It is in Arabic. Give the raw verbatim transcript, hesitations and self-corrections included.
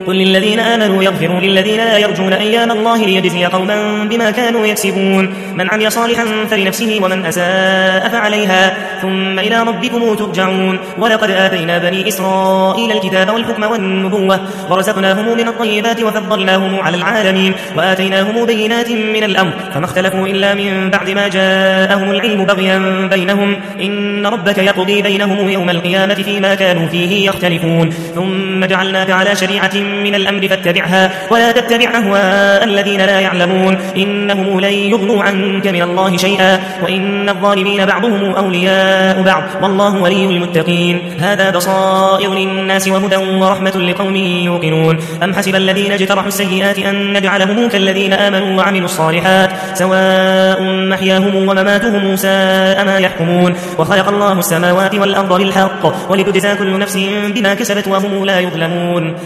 قل للذين آمنوا يغفروا للذين لا يرجون أيام الله ليجزي قوما بما كانوا يكسبون من عمل صالحا فلنفسه ومن أساء فعليها ثم إلى ربكم ترجعون ولقد آتينا بني إسرائيل الكتاب والحكم والنبوة ورزقناهم من الطيبات وفضلناهم على العالمين وآتيناهم بينات من الأمر فما اختلفوا إلا من بعد ما جاءهم العلم بغيا بينهم إن ربك يقضي بينهم يوم القيامة فيما كانوا فيه يختلفون ثم جعلناك على شريعة من الأمر فاتبعها ولا تتبع أهواء الذين لا يعلمون إنهم لن يغنوا عنك من الله شيئا وإن الظالمين بعضهم أولياء بعض والله ولي المتقين هذا بصائر للناس وهدى ورحمة لقوم يوقنون أم حسب الذين اجترحوا السيئات أن نجعلهم كالذين آمنوا وعملوا الصالحات سواء محياهم ومماتهم ساء ما يحكمون وخلق الله السماوات والأرض بالحق ولتجزى كل نفس بما كسبت وهم لا يظلمون